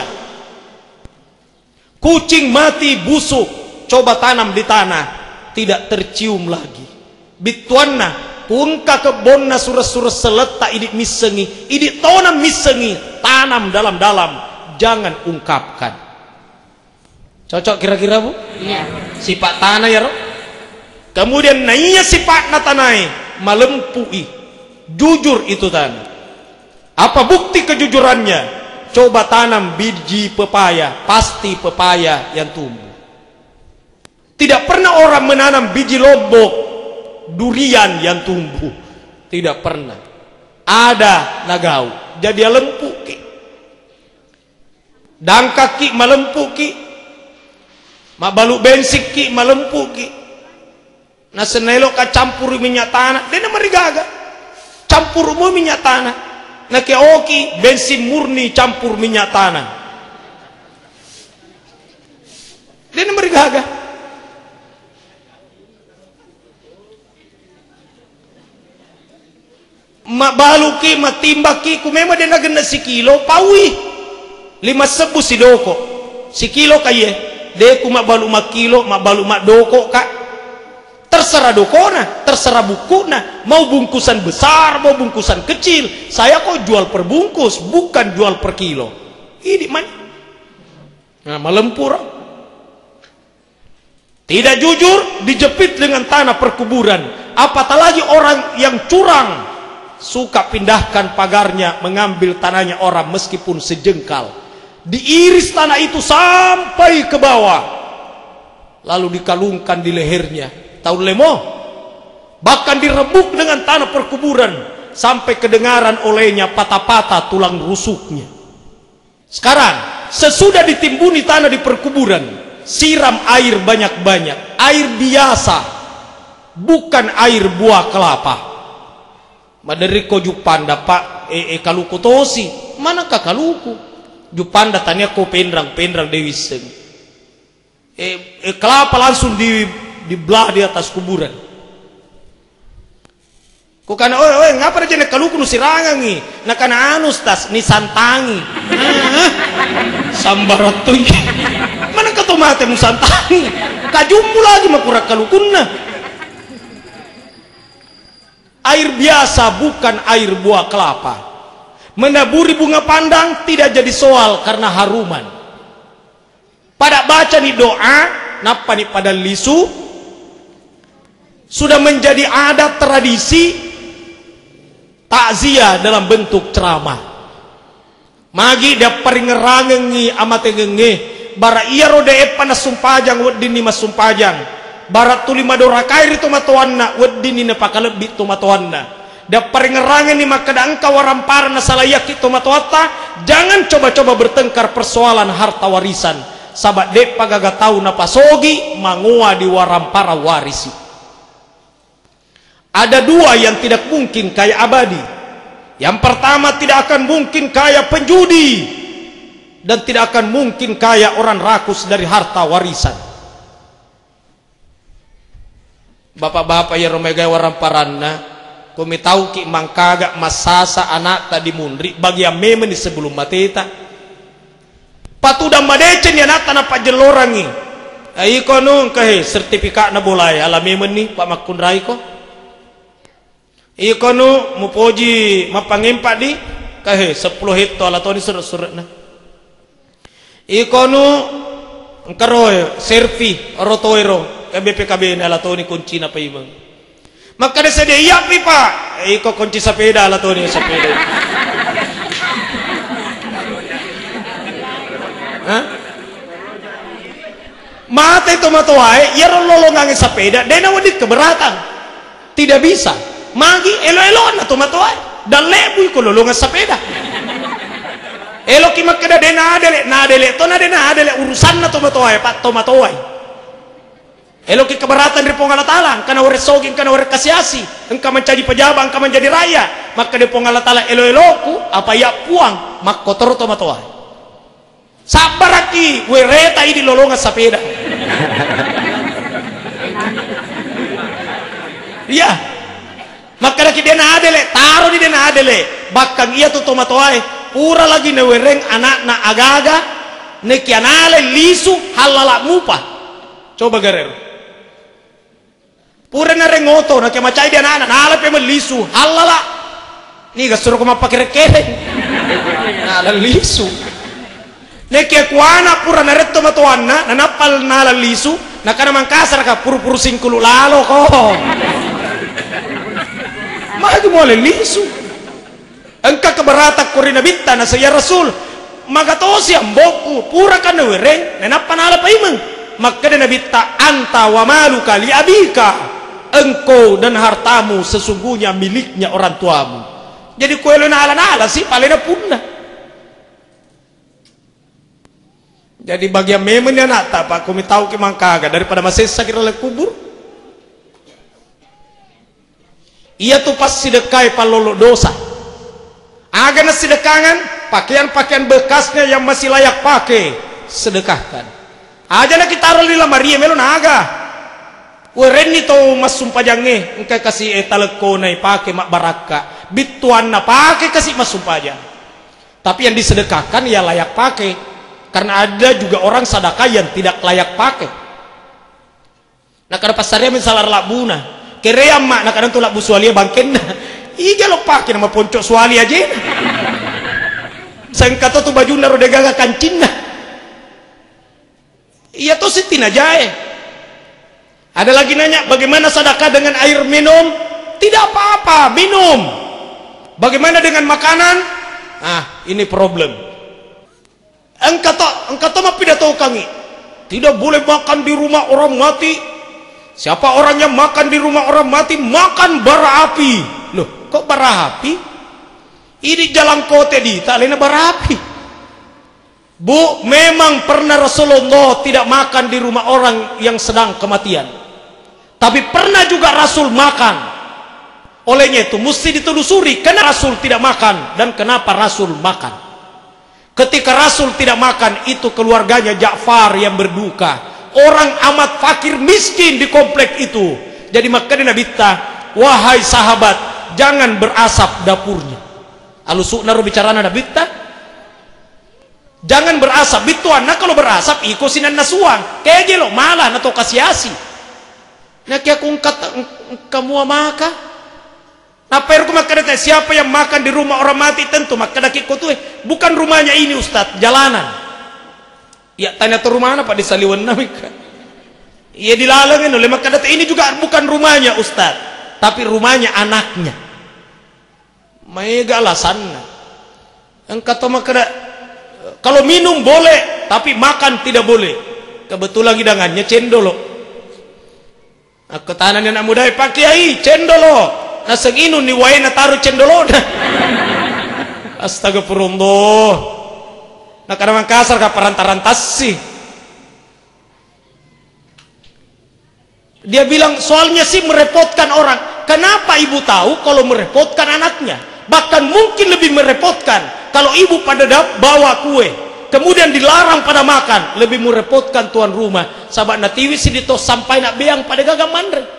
Kucing mati busuk, coba tanam di tanah, tidak tercium lagi. Bituanna pungka kebonna surah-surah seletak idik misengi, idik tonam misengi, tanam dalam-dalam, jangan ungkapkan. Cocok kira-kira bu? Iya. Sifat tanah ya roh. Kemudian naiya sifatnya tanah malempui, jujur itu tanah. Apa bukti kejujurannya? Coba tanam biji pepaya, pasti pepaya yang tumbuh. Tidak pernah orang menanam biji lombok, durian yang tumbuh. Tidak pernah. Ada nagau, jadi lempu ki. Dangka ki malempu ki. Mabalu bensik ki malempu ki. Nah senelo ka campur minyak tanah, dia marigaga. Campur mu minyak tanah. Nah keoki bensin murni campur minyak tanah. Dia marigaga. Ma baluki matimbaki kumema dia nagenda si kilo pawi lima sebu si doko si kilo kaye de kuma balu ma kilo ma balu ma doko kak terserah dokona terserah bukuna mau bungkusan besar mau bungkusan kecil saya kok jual per bungkus bukan jual per kilo ini mana nah malempur tidak jujur dijepit dengan tanah perkuburan apatah lagi orang yang curang suka pindahkan pagarnya mengambil tanahnya orang meskipun sejengkal diiris tanah itu sampai ke bawah lalu dikalungkan di lehernya tahu lemo bahkan direbuk dengan tanah perkuburan sampai kedengaran olehnya patah-patah tulang rusuknya. Sekarang sesudah ditimbuni tanah di perkuburan siram air banyak-banyak air biasa bukan air buah kelapa. Madari ko jupanda pak e, e kaluku tosi manakah kaluku jupanda tanya ko pendrang pendrang dewi seng e, e kelapa langsung di dibelah di atas kuburan ko kana oi oi ngapa aja nek kaluku nu sirangangi nakana anus tas ni santangi sambaratuy mana ka tomate mu santangi kajummu lagi makura kalukunna. Air biasa bukan air buah kelapa. Menaburi bunga pandang tidak jadi soal karena haruman. Pada baca nih doa, napa nih pada lisu sudah menjadi adat tradisi takziah dalam bentuk ceramah. Magi da peringerangengi amate ngenge bara iya roda e panas sumpajang wedin ni mas sumpajang. barat tuli madora kairi tomatoanna weddini na pakalebbi tomatoanna da paringerangan ni makada engkau warampara na salayaki tomatoata. Jangan coba-coba bertengkar persoalan harta warisan sabat dek pagaga tahu na pasogi mangua di warampara warisi. Ada dua yang tidak mungkin kaya abadi. Yang pertama, tidak akan mungkin kaya penjudi dan tidak akan mungkin kaya orang rakus dari harta warisan. Bapak-bapak yang romega waramparanna, kami tahu ki mangkaga masasa anak tadi mundri bagi yang memang di sebelum mateta. Patuda madecen ya anak tanah pak jelorangi. Ai kono kahe sertifikat na bolai ala memang ni Pak Makundrai ko. Ikono mupoji mapangimpak di kahe sepuluh hito ala toni surat-surat na. Ikono ngkaroy servi rotoiro B P K B na ala toni kunci na pa ibang. Maka de sede iya pipa iko kunci sepeda ala toni sepeda. Hah? Mata itu matoai ya lolongan sepeda dena wadik keberatan. Tidak bisa. Magi elo-elo na tomatoy dan lebu ko lolongan sepeda. Elo ki makada de na adele na adele to na de na adele urusan na tomatoy pat tomatoy. Elo ki keberatan dari pongala talang kana ore soging kana ore kasiasi engka mencari pejabat engka menjadi raya maka de pongala talang elo-eloku apa ya puang mak kotor tomatoy. Sabaraki wereta ini lolongan sepeda. Iya. Maka lagi dena adele taruh di dena adele bakang iya tuh tomatoai pura lagi newereng anak na agaga nekianale lisu halala mupa coba garer pura narengoto na kemacai dia anak nala pemel lisu halala ni gasuruh kuma pakai rekereng nala lisu nekia kuana pura naret tomatoanna nanapal nala lisu nakana mangkasar ka puru-puru singkulu lalo kok. Maka mulai lisu. Engkau keberatan korina bitta na saya Rasul. Maka tosi amboku pura kan wereng nenapa nala pa imeng. Maka na bitta anta wa maluka li abika. Engkau dan hartamu sesungguhnya miliknya orang tuamu. Jadi kuelo na ala-ala sih palena punna. Jadi bagian memang dia nak tak pak kami tahu ke mangkaga daripada masih sakit oleh kubur. Ia tuh pas sedekah palolo dosa. Agak sedekangan pakaian-pakaian bekasnya yang masih layak pakai sedekahkan. Aja nak kita taruh di lamari melon aga. Wereni to mas sumpajange engkai kasih etaleko nai pakai mak baraka. Bituan na pakai kasih mas sumpajang. Tapi yang disedekahkan ya layak pakai. Karena ada juga orang sedekah yang tidak layak pakai. Nah karena pasarnya misalnya labuna. Keream mak nak kadang tulak busualia bangken na iga lo pakai nama poncok suali aja sengkata tu baju naro degaga kancin na iya tuh sitin aja eh ada lagi nanya bagaimana sedekah dengan air minum tidak apa-apa minum bagaimana dengan makanan ah ini problem engkau engkau mah pidato kami tidak boleh makan di rumah orang mati. Siapa orang yang makan di rumah orang mati makan bara api. Loh, kok bara api? Ini jalan kote di talena bara api. Bu, memang pernah Rasulullah tidak makan di rumah orang yang sedang kematian. Tapi pernah juga Rasul makan. Olehnya itu mesti ditelusuri kenapa Rasul tidak makan dan kenapa Rasul makan. Ketika Rasul tidak makan itu keluarganya Ja'far yang berduka. Orang amat fakir miskin di komplek itu. Jadi maka Nabi ta, wahai sahabat, jangan berasap dapurnya. Alusuk naruh bicara Nabi ta, jangan berasap. Bituan, nah kalau berasap iko sinan nasuang. Keje lo malah atau kasiasi. Nah kaya kung kata kamu maka. Nah per kumaka siapa yang makan di rumah orang mati tentu maka daki tuh bukan rumahnya ini Ustaz, jalanan. Ya tanya tuh rumah apa di Saliwan Namika. Iya dilalangin oleh maka data ini juga bukan rumahnya Ustaz, tapi rumahnya anaknya. Mega alasannya. Engkau tahu maka kalau minum boleh, tapi makan tidak boleh. Kebetulan hidangannya cendol. Aku tanan anak muda Pak Kiai cendolo. Naseng inu ni waina taruh cendolo. Astagfirullah. Nak kadang kasar ka parantarantas sih. Dia bilang soalnya sih merepotkan orang. Kenapa ibu tahu kalau merepotkan anaknya? Bahkan mungkin lebih merepotkan kalau ibu pada bawa kue, kemudian dilarang pada makan, lebih merepotkan tuan rumah. Sahabat natiwi sidito sampai nak beang pada gagam mandre.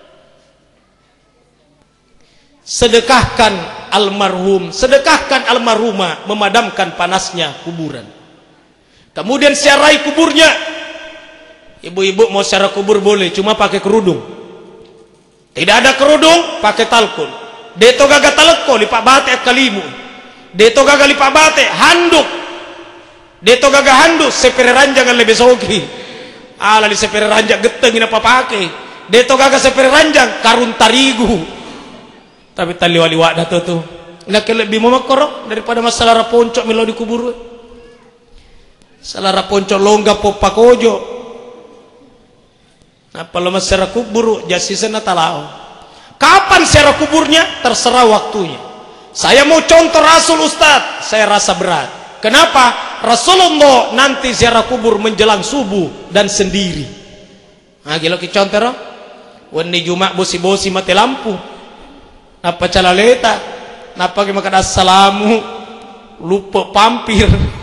Sedekahkan almarhum, sedekahkan almarhumah, memadamkan panasnya kuburan. Kemudian siarai kuburnya. Ibu-ibu mau siara kubur boleh, cuma pakai kerudung. Tidak ada kerudung, pakai talkul. Deto gaga taleko lipat bate kalimu. Deto gaga lipat bate handuk. Deto gaga handuk sepere ranjang lebih sogi. Ala di sepere ranjang geteng ina apa pakai. Deto gaga sepere ranjang karun tarigu. Tapi tali wali wadah tu tu. Nak lebih memakor daripada masalah raponcok milo di kubur. Salah raponcok longga popa kojo. Apa lo masalah kubur jasisen talau. Kapan secara kuburnya? Terserah waktunya. Saya mau contoh Rasul Ustaz, saya rasa berat. Kenapa? Rasulullah nanti ziarah kubur menjelang subuh dan sendiri. Nah, gila ki contoh roh. Wani Jumat bosi-bosi mati lampu. Napa calaleta? Napa ki makan assalamu lupa pampir.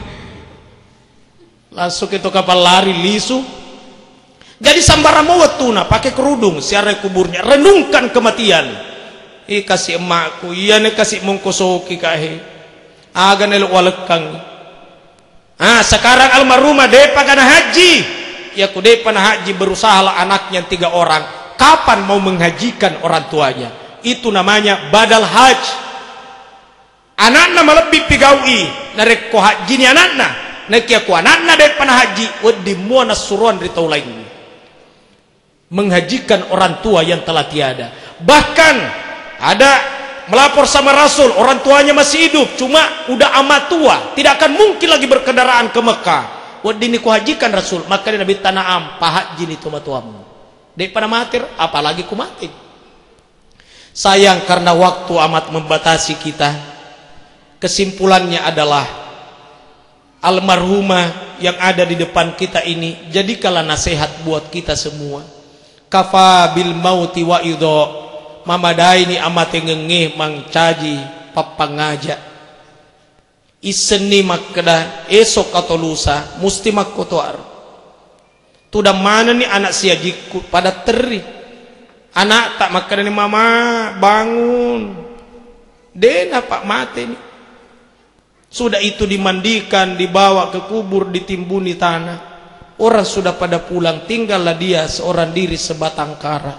Langsung itu kapal lari lisu. Jadi sambara mawatuna pakai kerudung siarai kuburnya, renungkan kematian. Ih kasih emakku, iya nih kasih mongkosoki kahe. Aga nelok walekang. Ah sekarang almarhumah depa kana haji. Ya ku depa na haji berusahalah anaknya tiga orang. Kapan mau menghajikan orang tuanya? Itu namanya badal haji. Anakna malebih pigaui narek ko haji ni anakna. Nekia ku anakna depa na haji wedi muana suruan di tau lain. Menghajikan orang tua yang telah tiada. Bahkan ada melapor sama Rasul, orang tuanya masih hidup, cuma udah amat tua, tidak akan mungkin lagi berkendaraan ke Mekah. Wadini ku hajikan Rasul, maka Nabi Tanaam pahat jini tu matuamu. Daripada matir, apalagi ku mati. Sayang karena waktu amat membatasi kita. Kesimpulannya adalah almarhumah yang ada di depan kita ini jadikanlah nasihat buat kita semua. Kafa bil mauti wa idho mamadai ni amate ngengeh mangcaji papangaja iseni makda esok atau lusa musti makotoar tuda mana ni anak siajiku pada teri anak tak makan ni mama bangun dena pak mate ni sudah itu dimandikan dibawa ke kubur ditimbuni tanah. Orang sudah pada pulang, tinggallah dia seorang diri sebatang kara.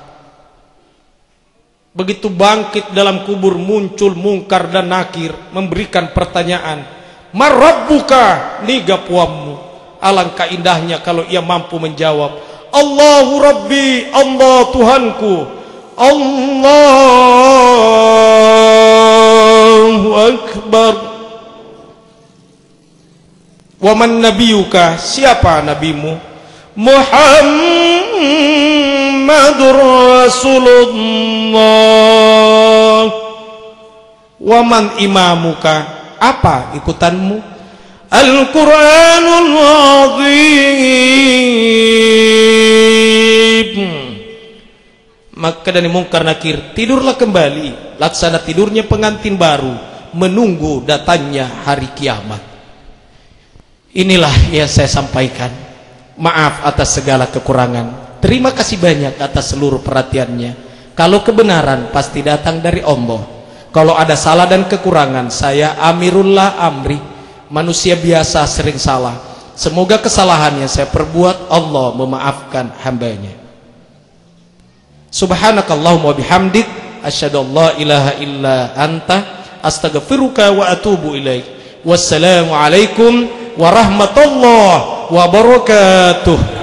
Begitu bangkit dalam kubur muncul mungkar dan nakir memberikan pertanyaan, "Marabbuka?" Niga puammu. Alangkah indahnya kalau ia mampu menjawab, "Allahu Rabbi, Allah Tuhanku." Allahu Akbar. Waman nabiyuka, siapa nabimu? Muhammadur Rasulullah. Waman imamuka, apa ikutanmu? Al-Quranul Azim. Maka dari mungkar nakir tidurlah kembali, laksana tidurnya pengantin baru menunggu datangnya hari kiamat. Inilah yang saya sampaikan. Maaf atas segala kekurangan. Terima kasih banyak atas seluruh perhatiannya. Kalau kebenaran pasti datang dari Allah. Kalau ada salah dan kekurangan, saya Amirullah Amri, manusia biasa sering salah. Semoga kesalahan yang saya perbuat Allah memaafkan hambanya. Subhanakallahumma bihamdik asyhadu an la ilaha illa anta astaghfiruka wa atubu ilaik. Wassalamualaikum warahmatullahi wabarakatuh.